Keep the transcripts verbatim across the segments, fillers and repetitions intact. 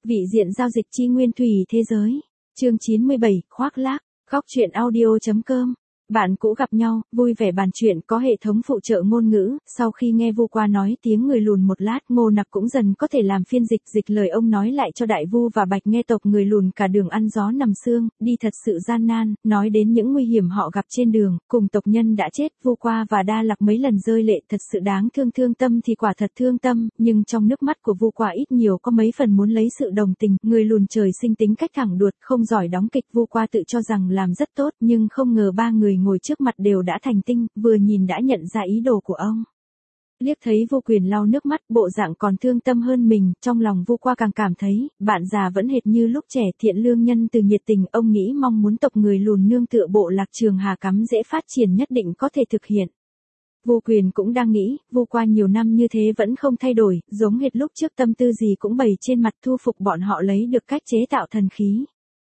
Vị diện giao dịch chi nguyên thủy thế giới. Chương chín mươi bảy, khoác lác, góc truyện audio.com. Bạn cũ gặp nhau, vui vẻ bàn chuyện có hệ thống phụ trợ ngôn ngữ, sau khi nghe Vu Qua nói tiếng người lùn một lát, Ngô Nặc cũng dần có thể làm phiên dịch, dịch lời ông nói lại cho Đại Vu và Bạch nghe tộc người lùn cả đường ăn gió nằm sương, đi thật sự gian nan, nói đến những nguy hiểm họ gặp trên đường, cùng tộc nhân đã chết, Vu Qua và Đa Lạc mấy lần rơi lệ, thật sự đáng thương, thương tâm thì quả thật thương tâm, nhưng trong nước mắt của Vu Qua ít nhiều có mấy phần muốn lấy sự đồng tình, người lùn trời sinh tính cách thẳng đuột, không giỏi đóng kịch, Vu Qua tự cho rằng làm rất tốt, nhưng không ngờ ba người ngồi trước mặt đều đã thành tinh, vừa nhìn đã nhận ra ý đồ của ông. Liếc thấy Vu Quyền lau nước mắt, bộ dạng còn thương tâm hơn mình, trong lòng Vu Qua càng cảm thấy, bạn già vẫn hệt như lúc trẻ, thiện lương nhân từ nhiệt tình, ông nghĩ mong muốn tộc người lùn nương tựa bộ lạc Trường Hà cắm dễ phát triển nhất định có thể thực hiện. Vu Quyền cũng đang nghĩ, Vu Qua nhiều năm như thế vẫn không thay đổi, giống hệt lúc trước, tâm tư gì cũng bày trên mặt, thu phục bọn họ lấy được cách chế tạo thần khí.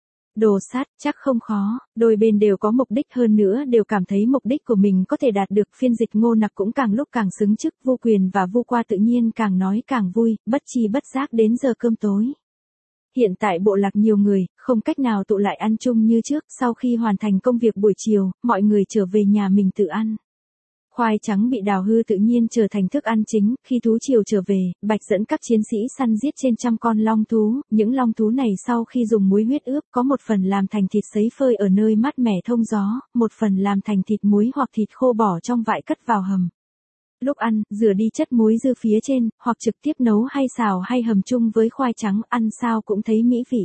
Đồ sát, chắc không khó, đôi bên đều có mục đích, hơn nữa đều cảm thấy mục đích của mình có thể đạt được, phiên dịch Ngô Nặc cũng càng lúc càng xứng chức, Vu Quyền và Vu Qua tự nhiên càng nói càng vui, bất chi bất giác đến giờ cơm tối. Hiện tại bộ lạc nhiều người, không cách nào tụ lại ăn chung như trước, sau khi hoàn thành công việc buổi chiều, mọi người trở về nhà mình tự ăn. Khoai trắng bị đào hư tự nhiên trở thành thức ăn chính, khi thú triều trở về, Bạch dẫn các chiến sĩ săn giết trên trăm con long thú, những long thú này sau khi dùng muối huyết ướp, có một phần làm thành thịt sấy phơi ở nơi mát mẻ thông gió, một phần làm thành thịt muối hoặc thịt khô bỏ trong vại cất vào hầm. Lúc ăn, rửa đi chất muối dư phía trên, hoặc trực tiếp nấu hay xào hay hầm chung với khoai trắng, ăn sao cũng thấy mỹ vị.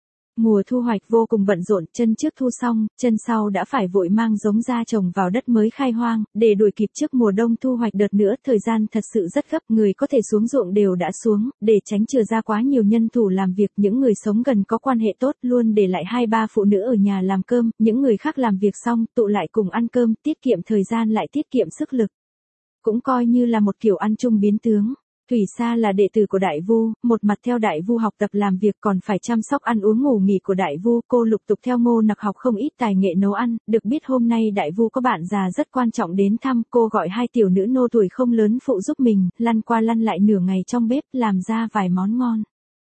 Mùa thu hoạch vô cùng bận rộn, chân trước thu xong, chân sau đã phải vội mang giống ra trồng vào đất mới khai hoang, để đuổi kịp trước mùa đông thu hoạch đợt nữa, thời gian thật sự rất gấp, người có thể xuống ruộng đều đã xuống, để tránh trừ ra quá nhiều nhân thủ làm việc, những người sống gần có quan hệ tốt luôn để lại hai ba phụ nữ ở nhà làm cơm, những người khác làm việc xong, tụ lại cùng ăn cơm, tiết kiệm thời gian lại tiết kiệm sức lực. Cũng coi như là một kiểu ăn chung biến tướng. Thủy Sa là đệ tử của Đại Vu, một mặt theo Đại Vu học tập làm việc còn phải chăm sóc ăn uống ngủ nghỉ của Đại Vu, cô lục tục theo Ngô Nặc học không ít tài nghệ nấu ăn, được biết hôm nay Đại Vu có bạn già rất quan trọng đến thăm, cô gọi hai tiểu nữ nô tuổi không lớn phụ giúp mình, lăn qua lăn lại nửa ngày trong bếp, làm ra vài món ngon.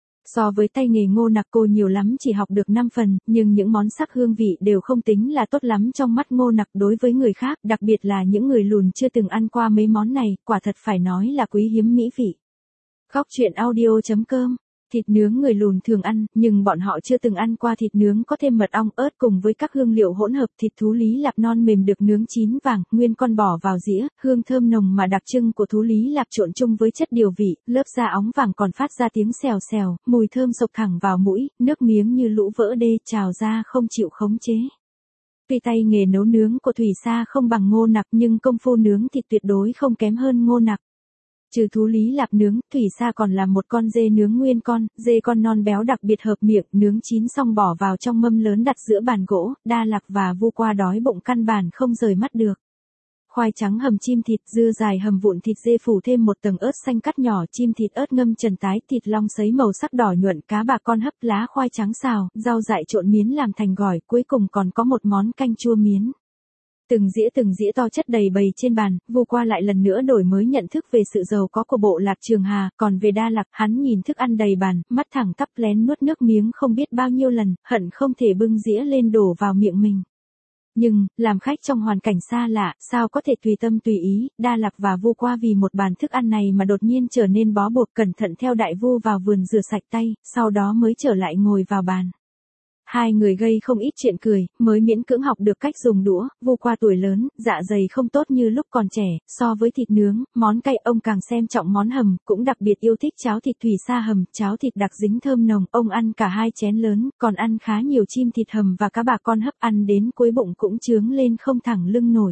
So với tay nghề Ngô Nặc cô nhiều lắm chỉ học được năm phần, nhưng những món sắc hương vị đều không tính là tốt lắm trong mắt Ngô Nặc, đối với người khác, đặc biệt là những người lùn chưa từng ăn qua mấy món này, quả thật phải nói là quý hiếm mỹ vị. Góc truyện audio.com. Thịt nướng người lùn thường ăn, nhưng bọn họ chưa từng ăn qua thịt nướng có thêm mật ong, ớt cùng với các hương liệu hỗn hợp, thịt thú lý lạp non mềm được nướng chín vàng, nguyên con bỏ vào dĩa, hương thơm nồng mà đặc trưng của thú lý lạp trộn chung với chất điều vị, lớp da óng vàng còn phát ra tiếng xèo xèo, mùi thơm sộc thẳng vào mũi, nước miếng như lũ vỡ đê trào ra không chịu khống chế. Tuy tay nghề nấu nướng của Thủy Sa không bằng Ngô Nặc nhưng công phu nướng thịt tuyệt đối không kém hơn Ngô Nặc. Trừ thú lý lạp nướng, Thủy Sa còn làm một con dê nướng nguyên con, dê con non béo đặc biệt hợp miệng, nướng chín xong bỏ vào trong mâm lớn đặt giữa bàn gỗ, Đa Lạc và Vu Qua đói bụng căn bản không rời mắt được. Khoai trắng hầm chim thịt, dưa dài hầm vụn thịt dê phủ thêm một tầng ớt xanh cắt nhỏ, chim thịt ớt ngâm trần tái, thịt long sấy màu sắc đỏ nhuận, cá bà con hấp lá khoai trắng xào, rau dại trộn miến làm thành gỏi, cuối cùng còn có một món canh chua miến. Từng dĩa từng dĩa to chất đầy bày trên bàn, Vu Qua lại lần nữa đổi mới nhận thức về sự giàu có của bộ lạc Trường Hà, còn về Đa Lạc, hắn nhìn thức ăn đầy bàn, mắt thẳng tắp lén nuốt nước miếng không biết bao nhiêu lần, hận không thể bưng dĩa lên đổ vào miệng mình. Nhưng, làm khách trong hoàn cảnh xa lạ, sao có thể tùy tâm tùy ý, Đa Lạc và Vu Qua vì một bàn thức ăn này mà đột nhiên trở nên bó buộc, cẩn thận theo Đại Vu vào vườn rửa sạch tay, sau đó mới trở lại ngồi vào bàn. Hai người gây không ít chuyện cười, mới miễn cưỡng học được cách dùng đũa, Vu Qua tuổi lớn, dạ dày không tốt như lúc còn trẻ, so với thịt nướng, món cay ông càng xem trọng món hầm, cũng đặc biệt yêu thích cháo thịt Thủy Sa hầm, cháo thịt đặc dính thơm nồng, ông ăn cả hai chén lớn, còn ăn khá nhiều chim thịt hầm và cá bà con hấp, ăn đến cuối bụng cũng chướng lên không thẳng lưng nổi.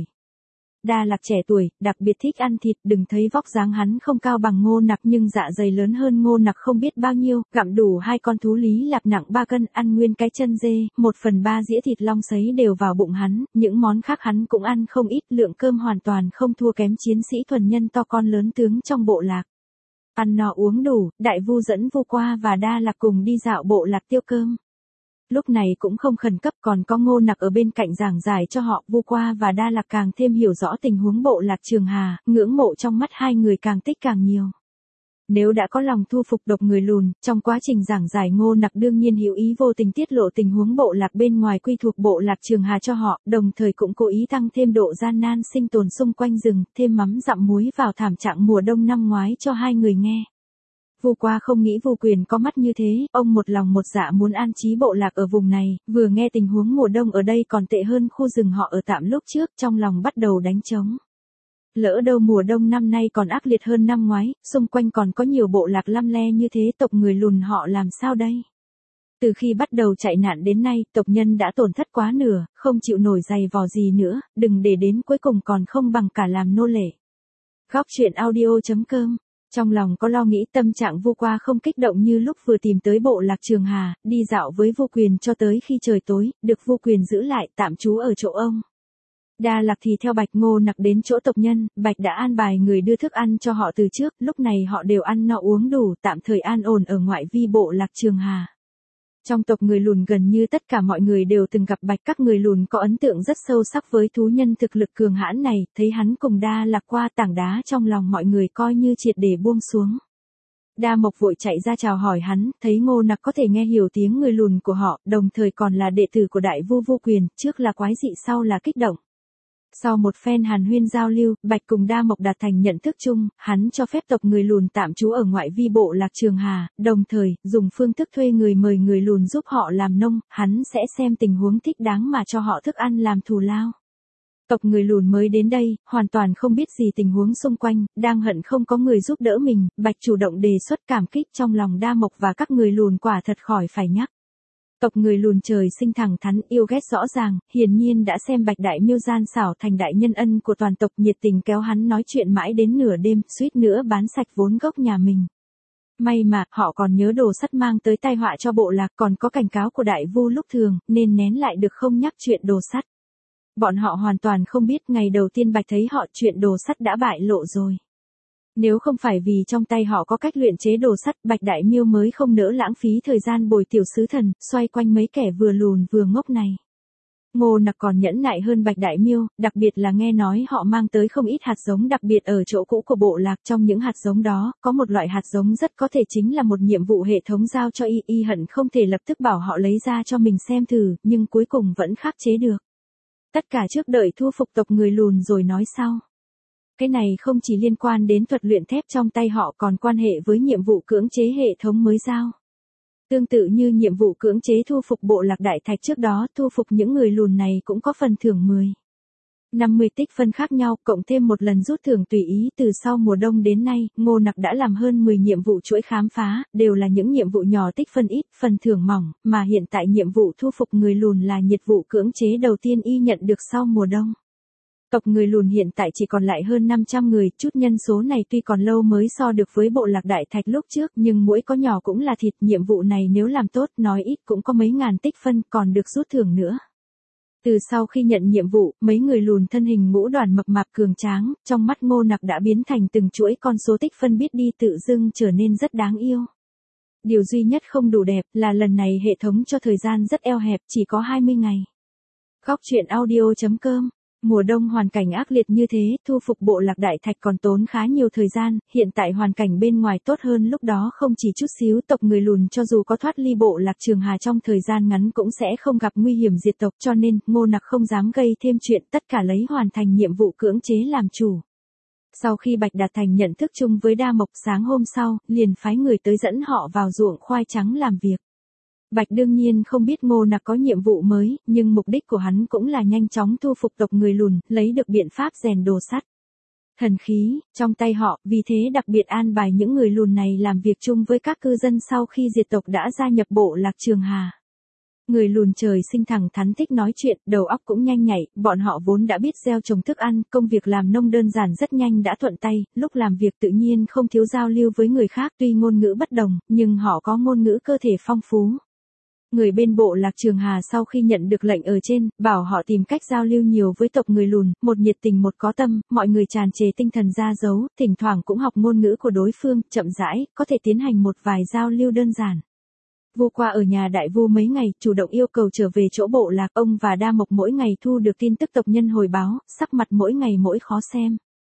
Đa Lạc trẻ tuổi, đặc biệt thích ăn thịt, đừng thấy vóc dáng hắn không cao bằng Ngô Nặc nhưng dạ dày lớn hơn Ngô Nặc không biết bao nhiêu, gặm đủ hai con thú lý lạp nặng ba cân, ăn nguyên cái chân dê, một phần ba dĩa thịt long sấy đều vào bụng hắn, những món khác hắn cũng ăn không ít, lượng cơm hoàn toàn không thua kém chiến sĩ thuần nhân to con lớn tướng trong bộ lạc. Ăn no uống đủ, Đại Vu dẫn Vu Qua và Đa Lạc cùng đi dạo bộ lạc tiêu cơm. Lúc này cũng không khẩn cấp, còn có Ngô Nặc ở bên cạnh giảng giải cho họ, Vu Qua và Đa Lạc càng thêm hiểu rõ tình huống bộ lạc Trường Hà, ngưỡng mộ trong mắt hai người càng tích càng nhiều. Nếu đã có lòng thu phục tộc người lùn, trong quá trình giảng giải Ngô Nặc đương nhiên hữu ý vô tình tiết lộ tình huống bộ lạc bên ngoài quy thuộc bộ lạc Trường Hà cho họ, đồng thời cũng cố ý tăng thêm độ gian nan sinh tồn xung quanh rừng, thêm mắm dặm muối vào thảm trạng mùa đông năm ngoái cho hai người nghe. Vu Qua không nghĩ Vu Quyền có mắt như thế, ông một lòng một dạ muốn an trí bộ lạc ở vùng này, vừa nghe tình huống mùa đông ở đây còn tệ hơn khu rừng họ ở tạm lúc trước, trong lòng bắt đầu đánh trống. Lỡ đâu mùa đông năm nay còn ác liệt hơn năm ngoái, xung quanh còn có nhiều bộ lạc lăm le như thế, tộc người lùn họ làm sao đây? Từ khi bắt đầu chạy nạn đến nay, tộc nhân đã tổn thất quá nửa, không chịu nổi giày vò gì nữa, đừng để đến cuối cùng còn không bằng cả làm nô lệ. Góc truyện audio chấm com. Trong lòng có lo nghĩ tâm trạng Vu Qua không kích động như lúc vừa tìm tới bộ lạc Trường Hà, đi dạo với Vu Quyền cho tới khi trời tối, được Vu Quyền giữ lại tạm trú ở chỗ ông. Đa Lạc thì theo Bạch Ngô Nặc đến chỗ tộc nhân, Bạch đã an bài người đưa thức ăn cho họ từ trước, lúc này họ đều ăn no uống đủ, tạm thời an ổn ở ngoại vi bộ lạc Trường Hà. Trong tộc người lùn gần như tất cả mọi người đều từng gặp Bạch, các người lùn có ấn tượng rất sâu sắc với thú nhân thực lực cường hãn này, thấy hắn cùng Đa Lạc qua tảng đá trong lòng mọi người coi như triệt để buông xuống. Đa Mộc vội chạy ra chào hỏi hắn, thấy Ngô Nặc có thể nghe hiểu tiếng người lùn của họ, đồng thời còn là đệ tử của Đại Vu Vu Quyền, trước là quái dị sau là kích động. Sau một phen hàn huyên giao lưu, Bạch cùng Đa Mộc đạt thành nhận thức chung, hắn cho phép tộc người lùn tạm trú ở ngoại vi bộ lạc Trường Hà, đồng thời, dùng phương thức thuê người mời người lùn giúp họ làm nông, hắn sẽ xem tình huống thích đáng mà cho họ thức ăn làm thù lao. Tộc người lùn mới đến đây, hoàn toàn không biết gì tình huống xung quanh, đang hận không có người giúp đỡ mình, Bạch chủ động đề xuất cảm kích trong lòng Đa Mộc và các người lùn quả thật khỏi phải nhắc. Tộc người lùn trời sinh thẳng thắn, yêu ghét rõ ràng, hiển nhiên đã xem Bạch Đại Miêu gian xảo thành đại nhân ân của toàn tộc, nhiệt tình kéo hắn nói chuyện mãi đến nửa đêm, suýt nữa bán sạch vốn gốc nhà mình. May mà, họ còn nhớ đồ sắt mang tới tai họa cho bộ lạc, còn có cảnh cáo của Đại Vu lúc thường, nên nén lại được không nhắc chuyện đồ sắt. Bọn họ hoàn toàn không biết ngày đầu tiên Bạch thấy họ chuyện đồ sắt đã bại lộ rồi. Nếu không phải vì trong tay họ có cách luyện chế đồ sắt, Bạch Đại Miêu mới không nỡ lãng phí thời gian bồi tiểu sứ thần, xoay quanh mấy kẻ vừa lùn vừa ngốc này. Ngô Nặc còn nhẫn nại hơn Bạch Đại Miêu, đặc biệt là nghe nói họ mang tới không ít hạt giống đặc biệt ở chỗ cũ của bộ lạc, trong những hạt giống đó, có một loại hạt giống rất có thể chính là một nhiệm vụ hệ thống giao cho y, y hận không thể lập tức bảo họ lấy ra cho mình xem thử, nhưng cuối cùng vẫn khắc chế được. Tất cả trước đợi thu phục tộc người lùn rồi nói sau. Cái này không chỉ liên quan đến thuật luyện thép trong tay họ còn quan hệ với nhiệm vụ cưỡng chế hệ thống mới giao. Tương tự như nhiệm vụ cưỡng chế thu phục bộ lạc Đại Thạch trước đó, thu phục những người lùn này cũng có phần thưởng mười. năm mươi tích phân khác nhau, cộng thêm một lần rút thưởng tùy ý. Từ sau mùa đông đến nay, Ngô Nặc đã làm hơn mười nhiệm vụ chuỗi khám phá, đều là những nhiệm vụ nhỏ tích phân ít, phần thưởng mỏng, mà hiện tại nhiệm vụ thu phục người lùn là nhiệm vụ cưỡng chế đầu tiên y nhận được sau mùa đông. Tộc người lùn hiện tại chỉ còn lại hơn năm trăm người, chút nhân số này tuy còn lâu mới so được với bộ lạc Đại Thạch lúc trước, nhưng mỗi có nhỏ cũng là thịt, nhiệm vụ này nếu làm tốt, nói ít cũng có mấy ngàn tích phân, còn được rút thưởng nữa. Từ sau khi nhận nhiệm vụ, mấy người lùn thân hình ngũ đoàn mập mạp cường tráng, trong mắt Ngô Nặc đã biến thành từng chuỗi con số tích phân biết đi tự dưng trở nên rất đáng yêu. Điều duy nhất không đủ đẹp là lần này hệ thống cho thời gian rất eo hẹp, chỉ có hai mươi ngày. Góc truyện audio chấm com. Mùa đông hoàn cảnh ác liệt như thế, thu phục bộ lạc Đại Thạch còn tốn khá nhiều thời gian, hiện tại hoàn cảnh bên ngoài tốt hơn lúc đó không chỉ chút xíu, tộc người lùn cho dù có thoát ly bộ lạc Trường Hà trong thời gian ngắn cũng sẽ không gặp nguy hiểm diệt tộc, cho nên, Ngô Nặc không dám gây thêm chuyện, tất cả lấy hoàn thành nhiệm vụ cưỡng chế làm chủ. Sau khi Bạch đạt thành nhận thức chung với Đa Mộc, sáng hôm sau, liền phái người tới dẫn họ vào ruộng khoai trắng làm việc. Bạch đương nhiên không biết Ngô Nặc có nhiệm vụ mới, nhưng mục đích của hắn cũng là nhanh chóng thu phục tộc người lùn, lấy được biện pháp rèn đồ sắt. Thần khí, trong tay họ, vì thế đặc biệt an bài những người lùn này làm việc chung với các cư dân sau khi diệt tộc đã gia nhập bộ lạc Trường Hà. Người lùn trời sinh thẳng thắn thích nói chuyện, đầu óc cũng nhanh nhạy, bọn họ vốn đã biết gieo trồng thức ăn, công việc làm nông đơn giản rất nhanh đã thuận tay, lúc làm việc tự nhiên không thiếu giao lưu với người khác, tuy ngôn ngữ bất đồng, nhưng họ có ngôn ngữ cơ thể phong phú. Người bên bộ lạc Trường Hà sau khi nhận được lệnh ở trên, bảo họ tìm cách giao lưu nhiều với tộc người lùn, một nhiệt tình một có tâm, mọi người tràn trề tinh thần ra dấu, thỉnh thoảng cũng học ngôn ngữ của đối phương, chậm rãi, có thể tiến hành một vài giao lưu đơn giản. Vu Qua ở nhà Đại Vu mấy ngày, chủ động yêu cầu trở về chỗ bộ lạc, ông và Đa Mộc mỗi ngày thu được tin tức tộc nhân hồi báo, sắc mặt mỗi ngày mỗi khó xem.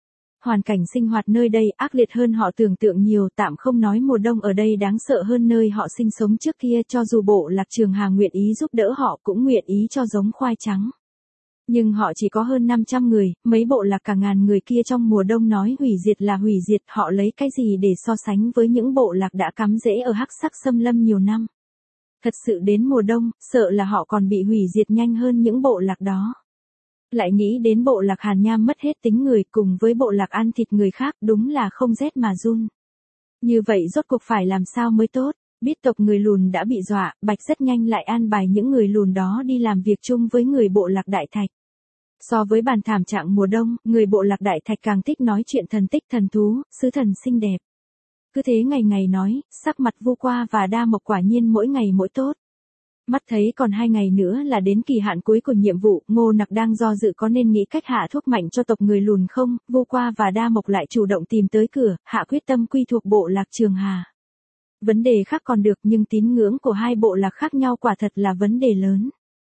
hoàn cảnh sinh hoạt nơi đây ác liệt hơn họ tưởng tượng nhiều, tạm không nói mùa đông ở đây đáng sợ hơn nơi họ sinh sống trước kia, cho dù bộ lạc Trường Hà nguyện ý giúp đỡ họ cũng nguyện ý cho giống khoai trắng. Nhưng họ chỉ có hơn năm trăm người, mấy bộ lạc cả ngàn người kia trong mùa đông nói hủy diệt là hủy diệt, họ lấy cái gì để so sánh với những bộ lạc đã cắm rễ ở hắc sắc xâm lâm nhiều năm. Thật sự đến mùa đông, sợ là họ còn bị hủy diệt nhanh hơn những bộ lạc đó. Lại nghĩ đến bộ lạc Hàn Nham mất hết tính người cùng với bộ lạc ăn thịt người khác, đúng là không rét mà run. Như vậy rốt cuộc phải làm sao mới tốt? Biết tộc người lùn đã bị dọa, Bạch rất nhanh lại an bài những người lùn đó đi làm việc chung với người bộ lạc Đại Thạch. So với bàn thảm trạng mùa đông, người bộ lạc Đại Thạch càng thích nói chuyện thần tích thần thú, sứ thần xinh đẹp. Cứ thế ngày ngày nói, sắc mặt Vu Qua và Đa Mộc quả nhiên mỗi ngày mỗi tốt. Mắt thấy còn hai ngày nữa là đến kỳ hạn cuối của nhiệm vụ, Ngô Nặc đang do dự có nên nghĩ cách hạ thuốc mạnh cho tộc người lùn không, Vu Qua và Đa Mộc lại chủ động tìm tới cửa, hạ quyết tâm quy thuộc bộ lạc Trường Hà. Vấn đề khác còn được nhưng tín ngưỡng của hai bộ lạc khác nhau quả thật là vấn đề lớn.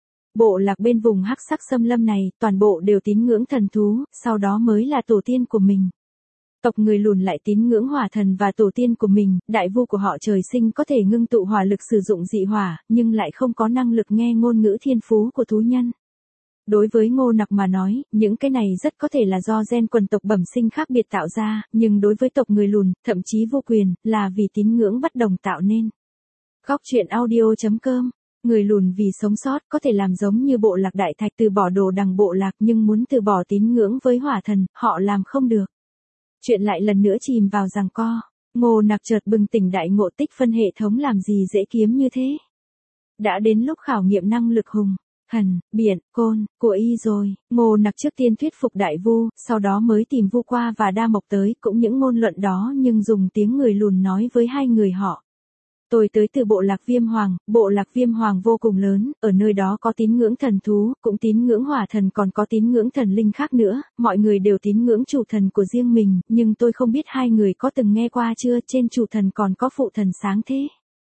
Bộ lạc bên vùng hắc sắc xâm lâm này, toàn bộ đều tín ngưỡng thần thú, sau đó mới là tổ tiên của mình. Tộc người lùn lại tín ngưỡng hỏa thần và tổ tiên của mình, đại vu của họ trời sinh có thể ngưng tụ hỏa lực sử dụng dị hỏa, nhưng lại không có năng lực nghe ngôn ngữ thiên phú của thú nhân. Đối với Ngô Nặc mà nói, những cái này rất có thể là do gen quần tộc bẩm sinh khác biệt tạo ra, nhưng đối với tộc người lùn, thậm chí vô quyền, là vì tín ngưỡng bất đồng tạo nên. Góc truyện audio chấm com. Người lùn vì sống sót có thể làm giống như bộ lạc Đại Thạch từ bỏ đồ đằng bộ lạc, nhưng muốn từ bỏ tín ngưỡng với hỏa thần, họ làm không được. Chuyện lại lần nữa chìm vào giằng co. Ngô Nặc chợt bừng tỉnh đại ngộ, tích phân hệ thống làm gì dễ kiếm như thế. Đã đến lúc khảo nghiệm năng lực hùng, thần, biển, côn, của y rồi. Ngô Nặc trước tiên thuyết phục đại vu, sau đó mới tìm Vu Qua và Đa Mộc tới, cũng những ngôn luận đó nhưng dùng tiếng người lùn nói với hai người họ. Tôi tới từ bộ lạc Viêm Hoàng, bộ lạc Viêm Hoàng vô cùng lớn, ở nơi đó có tín ngưỡng thần thú, cũng tín ngưỡng hỏa thần, còn có tín ngưỡng thần linh khác nữa, mọi người đều tín ngưỡng chủ thần của riêng mình, nhưng tôi không biết hai người có từng nghe qua chưa, trên chủ thần còn có phụ thần sáng thế.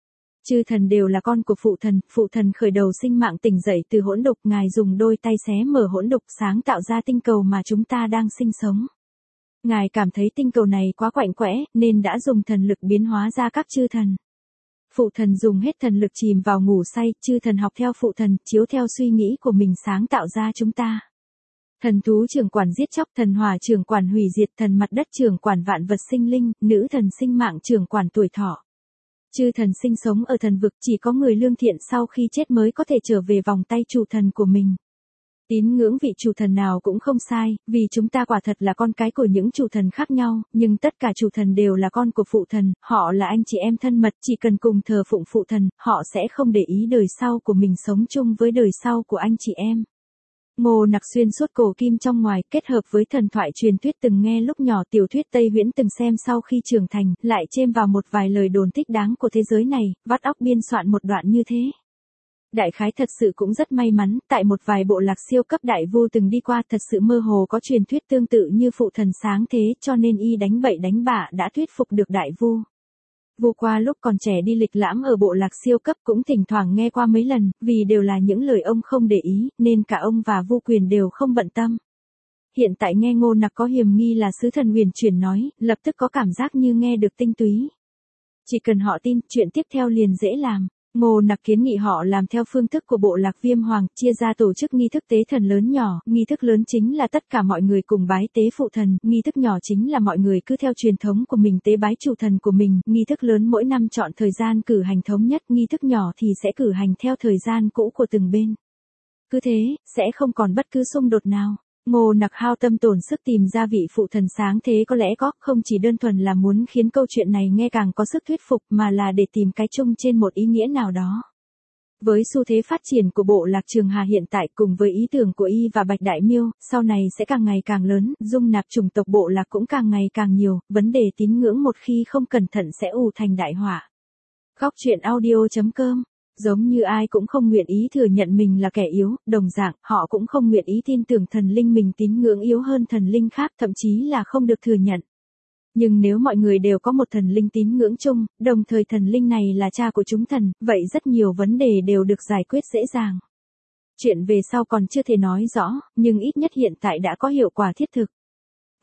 Chư thần đều là con của phụ thần, phụ thần khởi đầu sinh mạng tỉnh dậy từ hỗn độn, ngài dùng đôi tay xé mở hỗn độn sáng tạo ra tinh cầu mà chúng ta đang sinh sống. Ngài cảm thấy tinh cầu này quá quạnh quẽ, nên đã dùng thần lực biến hóa ra các chư thần. Phụ thần dùng hết thần lực chìm vào ngủ say, chư thần học theo phụ thần, chiếu theo suy nghĩ của mình sáng tạo ra chúng ta. Thần thú trưởng quản giết chóc, thần hỏa trưởng quản hủy diệt, thần mặt đất trưởng quản vạn vật sinh linh, nữ thần sinh mạng trưởng quản tuổi thọ. Chư thần sinh sống ở thần vực, chỉ có người lương thiện sau khi chết mới có thể trở về vòng tay chủ thần của mình. Tín ngưỡng vị chủ thần nào cũng không sai, vì chúng ta quả thật là con cái của những chủ thần khác nhau, nhưng tất cả chủ thần đều là con của phụ thần, họ là anh chị em thân mật, chỉ cần cùng thờ phụng phụ thần, họ sẽ không để ý đời sau của mình sống chung với đời sau của anh chị em. Ngô Nặc xuyên suốt cổ kim trong ngoài, kết hợp với thần thoại truyền thuyết từng nghe lúc nhỏ, tiểu thuyết Tây Huyễn từng xem sau khi trưởng thành, lại chêm vào một vài lời đồn thích đáng của thế giới này, vắt óc biên soạn một đoạn như thế. Đại khái thật sự cũng rất may mắn, tại một vài bộ lạc siêu cấp đại vu từng đi qua thật sự mơ hồ có truyền thuyết tương tự như phụ thần sáng thế, cho nên y đánh bậy đánh bạ đã thuyết phục được đại vu. Vu Qua lúc còn trẻ đi lịch lãm ở bộ lạc siêu cấp cũng thỉnh thoảng nghe qua mấy lần, vì đều là những lời ông không để ý, nên cả ông và Vu Quyền đều không bận tâm. Hiện tại nghe Ngô Nặc có hiềm nghi là sứ thần huyền chuyển nói, lập tức có cảm giác như nghe được tinh túy. Chỉ cần họ tin, chuyện tiếp theo liền dễ làm. Ngô Nặc kiến nghị họ làm theo phương thức của bộ lạc Viêm Hoàng, chia ra tổ chức nghi thức tế thần lớn nhỏ, nghi thức lớn chính là tất cả mọi người cùng bái tế phụ thần, nghi thức nhỏ chính là mọi người cứ theo truyền thống của mình tế bái chủ thần của mình, nghi thức lớn mỗi năm chọn thời gian cử hành thống nhất, nghi thức nhỏ thì sẽ cử hành theo thời gian cũ của từng bên. Cứ thế, sẽ không còn bất cứ xung đột nào. Ngô Nặc hao tâm tổn sức tìm ra vị phụ thần sáng thế có lẽ có, không chỉ đơn thuần là muốn khiến câu chuyện này nghe càng có sức thuyết phục mà là để tìm cái chung trên một ý nghĩa nào đó. Với xu thế phát triển của bộ lạc Trường Hà hiện tại cùng với ý tưởng của y và Bạch Đại Miêu, sau này sẽ càng ngày càng lớn, dung nạp chủng tộc bộ lạc cũng càng ngày càng nhiều, vấn đề tín ngưỡng một khi không cẩn thận sẽ ù thành đại họa. Góc truyện audio chấm com. Giống như ai cũng không nguyện ý thừa nhận mình là kẻ yếu, đồng dạng, họ cũng không nguyện ý tin tưởng thần linh mình tín ngưỡng yếu hơn thần linh khác, thậm chí là không được thừa nhận. Nhưng nếu mọi người đều có một thần linh tín ngưỡng chung, đồng thời thần linh này là cha của chúng thần, vậy rất nhiều vấn đề đều được giải quyết dễ dàng. Chuyện về sau còn chưa thể nói rõ, nhưng ít nhất hiện tại đã có hiệu quả thiết thực.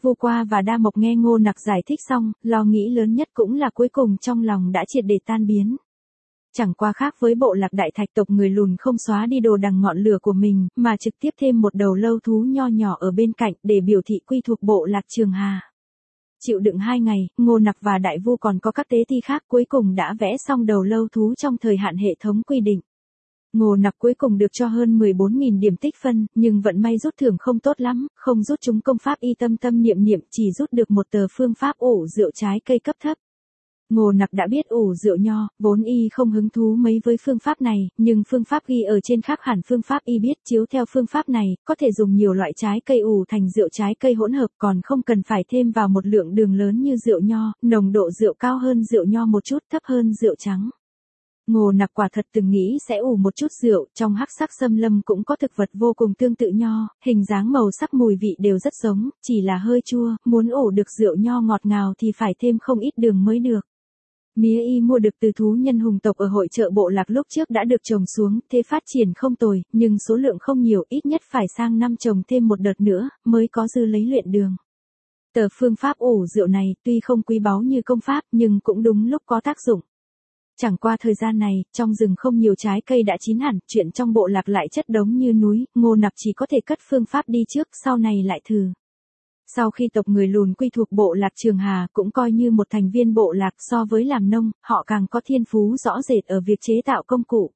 Vu Qua và Đa Mộc nghe Ngô Nặc giải thích xong, lo nghĩ lớn nhất cũng là cuối cùng trong lòng đã triệt để tan biến. Chẳng qua khác với bộ lạc đại thạch tộc người lùn không xóa đi đồ đằng ngọn lửa của mình, mà trực tiếp thêm một đầu lâu thú nho nhỏ ở bên cạnh để biểu thị quy thuộc bộ lạc Trường Hà. Chịu đựng hai ngày, Ngô Nặc và Đại Vu còn có các tế ti khác cuối cùng đã vẽ xong đầu lâu thú trong thời hạn hệ thống quy định. Ngô Nặc cuối cùng được cho hơn mười bốn nghìn điểm tích phân, nhưng vận may rút thưởng không tốt lắm, không rút chúng công pháp y tâm tâm niệm niệm, chỉ rút được một tờ phương pháp ủ rượu trái cây cấp thấp. Ngô Nặc đã biết ủ rượu nho, vốn y không hứng thú mấy với phương pháp này, nhưng phương pháp ghi ở trên khác hẳn phương pháp y biết chiếu theo phương pháp này, có thể dùng nhiều loại trái cây ủ thành rượu trái cây hỗn hợp còn không cần phải thêm vào một lượng đường lớn như rượu nho, nồng độ rượu cao hơn rượu nho một chút, thấp hơn rượu trắng. Ngô Nặc quả thật từng nghĩ sẽ ủ một chút rượu, trong hắc sắc xâm lâm cũng có thực vật vô cùng tương tự nho, hình dáng màu sắc mùi vị đều rất giống, chỉ là hơi chua, muốn ủ được rượu nho ngọt ngào thì phải thêm không ít đường mới được. Mía y mua được từ thú nhân hùng tộc ở hội chợ bộ lạc lúc trước đã được trồng xuống, thế phát triển không tồi, nhưng số lượng không nhiều, ít nhất phải sang năm trồng thêm một đợt nữa, mới có dư lấy luyện đường. Tờ phương pháp ủ rượu này, tuy không quý báu như công pháp, nhưng cũng đúng lúc có tác dụng. Chẳng qua thời gian này, trong rừng không nhiều trái cây đã chín hẳn, chuyện trong bộ lạc lại chất đống như núi, Ngô Nặc chỉ có thể cất phương pháp đi trước, sau này lại thử. Sau khi tộc người lùn quy thuộc bộ lạc Trường Hà cũng coi như một thành viên bộ lạc, so với làm nông, họ càng có thiên phú rõ rệt ở việc chế tạo công cụ.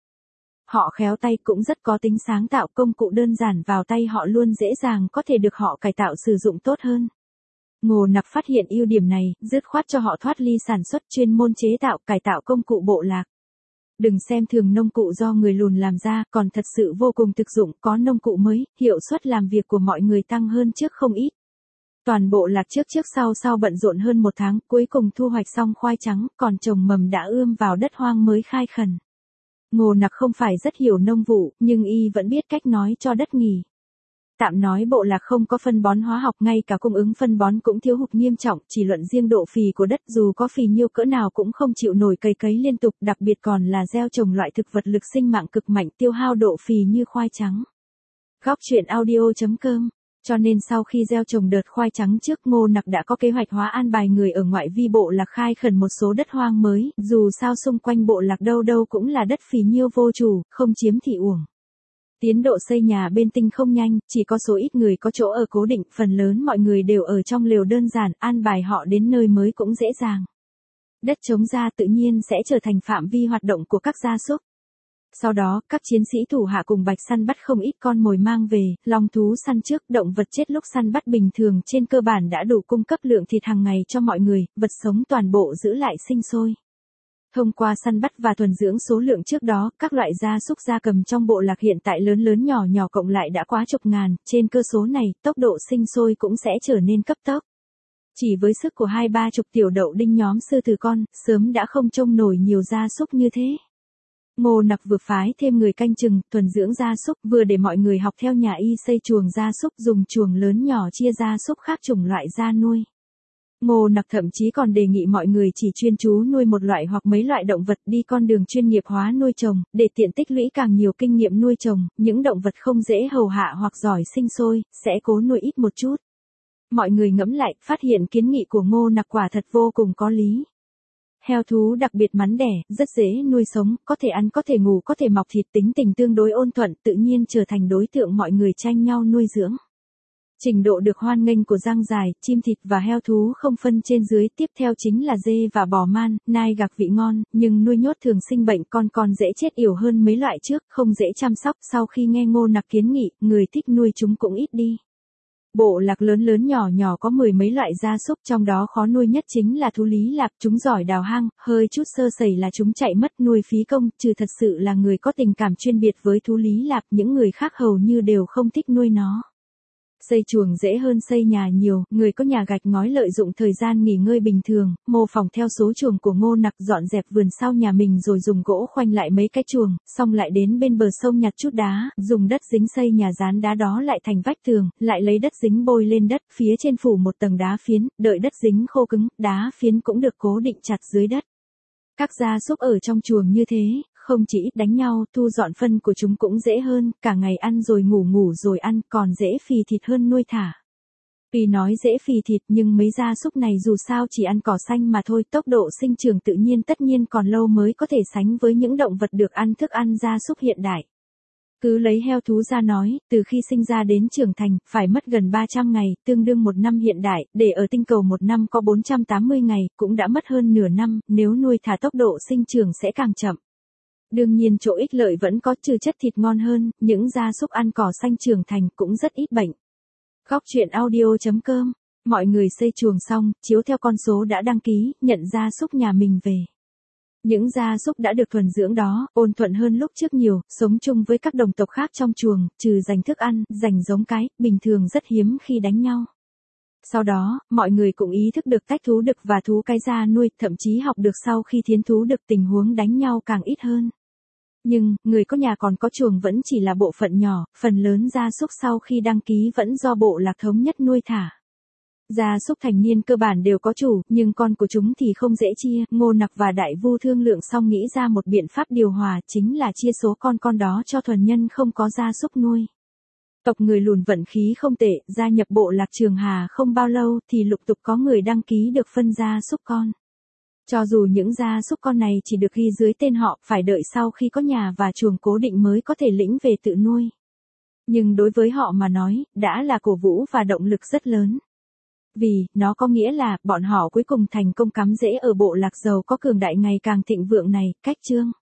Họ khéo tay cũng rất có tính sáng tạo, công cụ đơn giản vào tay họ luôn dễ dàng có thể được họ cải tạo sử dụng tốt hơn. Ngô Nặc phát hiện ưu điểm này, dứt khoát cho họ thoát ly sản xuất chuyên môn chế tạo, cải tạo công cụ bộ lạc. Đừng xem thường nông cụ do người lùn làm ra, còn thật sự vô cùng thực dụng, có nông cụ mới, hiệu suất làm việc của mọi người tăng hơn trước không ít. Toàn bộ lạc trước trước sau sau bận rộn hơn một tháng, cuối cùng thu hoạch xong khoai trắng, còn trồng mầm đã ươm vào đất hoang mới khai khẩn. Ngô Nặc không phải rất hiểu nông vụ, nhưng y vẫn biết cách nói cho đất nghỉ. Tạm nói bộ lạc không có phân bón hóa học, ngay cả cung ứng phân bón cũng thiếu hụt nghiêm trọng, chỉ luận riêng độ phì của đất dù có phì nhiêu cỡ nào cũng không chịu nổi cày cấy liên tục, đặc biệt còn là gieo trồng loại thực vật lực sinh mạng cực mạnh tiêu hao độ phì như khoai trắng. Góc truyện audio chấm com. Cho nên sau khi gieo trồng đợt khoai trắng trước, Ngô Nặc đã có kế hoạch hóa an bài người ở ngoại vi bộ lạc khai khẩn một số đất hoang mới, dù sao xung quanh bộ lạc đâu đâu cũng là đất phì nhiêu vô chủ, không chiếm thì uổng. Tiến độ xây nhà bên Tinh không nhanh, chỉ có số ít người có chỗ ở cố định, phần lớn mọi người đều ở trong lều đơn giản, an bài họ đến nơi mới cũng dễ dàng. Đất trống ra tự nhiên sẽ trở thành phạm vi hoạt động của các gia súc. Sau đó, các chiến sĩ thủ hạ cùng Bạch săn bắt không ít con mồi mang về, long thú săn trước, động vật chết lúc săn bắt bình thường trên cơ bản đã đủ cung cấp lượng thịt hàng ngày cho mọi người, vật sống toàn bộ giữ lại sinh sôi. Thông qua săn bắt và thuần dưỡng số lượng trước đó, các loại gia súc gia cầm trong bộ lạc hiện tại lớn lớn nhỏ nhỏ cộng lại đã quá chục ngàn, trên cơ số này, tốc độ sinh sôi cũng sẽ trở nên cấp tốc. Chỉ với sức của hai ba chục tiểu đậu đinh nhóm sư tử con, sớm đã không trông nổi nhiều gia súc như thế. Ngô Nặc vừa phái thêm người canh chừng, thuần dưỡng gia súc, vừa để mọi người học theo nhà y xây chuồng gia súc, dùng chuồng lớn nhỏ chia gia súc khác chủng loại ra nuôi. Ngô Nặc thậm chí còn đề nghị mọi người chỉ chuyên chú nuôi một loại hoặc mấy loại động vật, đi con đường chuyên nghiệp hóa nuôi trồng, để tiện tích lũy càng nhiều kinh nghiệm nuôi trồng, những động vật không dễ hầu hạ hoặc giỏi sinh sôi, sẽ cố nuôi ít một chút. Mọi người ngẫm lại, phát hiện kiến nghị của Ngô Nặc quả thật vô cùng có lý. Heo thú đặc biệt mắn đẻ, rất dễ nuôi sống, có thể ăn có thể ngủ có thể mọc thịt, tính tình tương đối ôn thuận, tự nhiên trở thành đối tượng mọi người tranh nhau nuôi dưỡng. Trình độ được hoan nghênh của răng dài, chim thịt và heo thú không phân trên dưới, tiếp theo chính là dê và bò man, nai gạc vị ngon, nhưng nuôi nhốt thường sinh bệnh, con con dễ chết yểu hơn mấy loại trước, không dễ chăm sóc. Sau khi nghe Ngô Nặc kiến nghị, người thích nuôi chúng cũng ít đi. Bộ lạc lớn lớn nhỏ nhỏ có mười mấy loại gia súc, trong đó khó nuôi nhất chính là thú Lý Lạp, chúng giỏi đào hang, hơi chút sơ sẩy là chúng chạy mất, nuôi phí công, trừ thật sự là người có tình cảm chuyên biệt với thú Lý Lạp, những người khác hầu như đều không thích nuôi nó. Xây chuồng dễ hơn xây nhà nhiều, người có nhà gạch ngói lợi dụng thời gian nghỉ ngơi bình thường, mô phỏng theo số chuồng của Ngô Nặc, dọn dẹp vườn sau nhà mình rồi dùng gỗ khoanh lại mấy cái chuồng, xong lại đến bên bờ sông nhặt chút đá, dùng đất dính xây nhà dán đá đó lại thành vách tường, lại lấy đất dính bôi lên đất, phía trên phủ một tầng đá phiến, đợi đất dính khô cứng, đá phiến cũng được cố định chặt dưới đất. Các gia súc ở trong chuồng như thế, không chỉ ít đánh nhau, thu dọn phân của chúng cũng dễ hơn, cả ngày ăn rồi ngủ ngủ rồi ăn, còn dễ phì thịt hơn nuôi thả. Tuy nói dễ phì thịt nhưng mấy gia súc này dù sao chỉ ăn cỏ xanh mà thôi, tốc độ sinh trưởng tự nhiên tất nhiên còn lâu mới có thể sánh với những động vật được ăn thức ăn gia súc hiện đại. Cứ lấy heo thú ra nói, từ khi sinh ra đến trưởng thành, phải mất gần ba trăm ngày, tương đương một năm hiện đại, để ở tinh cầu một năm có bốn trăm tám mươi ngày, cũng đã mất hơn nửa năm, nếu nuôi thả tốc độ sinh trưởng sẽ càng chậm. Đương nhiên chỗ ích lợi vẫn có, trừ chất thịt ngon hơn, những gia súc ăn cỏ xanh trưởng thành cũng rất ít bệnh. Góc chuyện audio chấm com, mọi người xây chuồng xong, chiếu theo con số đã đăng ký, nhận gia súc nhà mình về. Những gia súc đã được thuần dưỡng đó, ôn thuận hơn lúc trước nhiều, sống chung với các đồng tộc khác trong chuồng, trừ giành thức ăn, giành giống cái, bình thường rất hiếm khi đánh nhau. Sau đó, mọi người cũng ý thức được tách thú đực và thú cái ra nuôi, thậm chí học được sau khi thiến thú đực tình huống đánh nhau càng ít hơn. Nhưng, người có nhà còn có chuồng vẫn chỉ là bộ phận nhỏ, phần lớn gia súc sau khi đăng ký vẫn do bộ lạc thống nhất nuôi thả. Gia súc thành niên cơ bản đều có chủ, nhưng con của chúng thì không dễ chia, Ngô Nặc và Đại Vu thương lượng xong nghĩ ra một biện pháp điều hòa, chính là chia số con con đó cho thuần nhân không có gia súc nuôi. Tộc người Lùn vận khí không tệ, gia nhập bộ lạc Trường Hà không bao lâu thì lục tục có người đăng ký được phân gia súc con. Cho dù những gia súc con này chỉ được ghi dưới tên họ, phải đợi sau khi có nhà và chuồng cố định mới có thể lĩnh về tự nuôi. Nhưng đối với họ mà nói, đã là cổ vũ và động lực rất lớn. Vì, nó có nghĩa là, bọn họ cuối cùng thành công cắm rễ ở bộ lạc giàu có cường đại ngày càng thịnh vượng này, cách chương.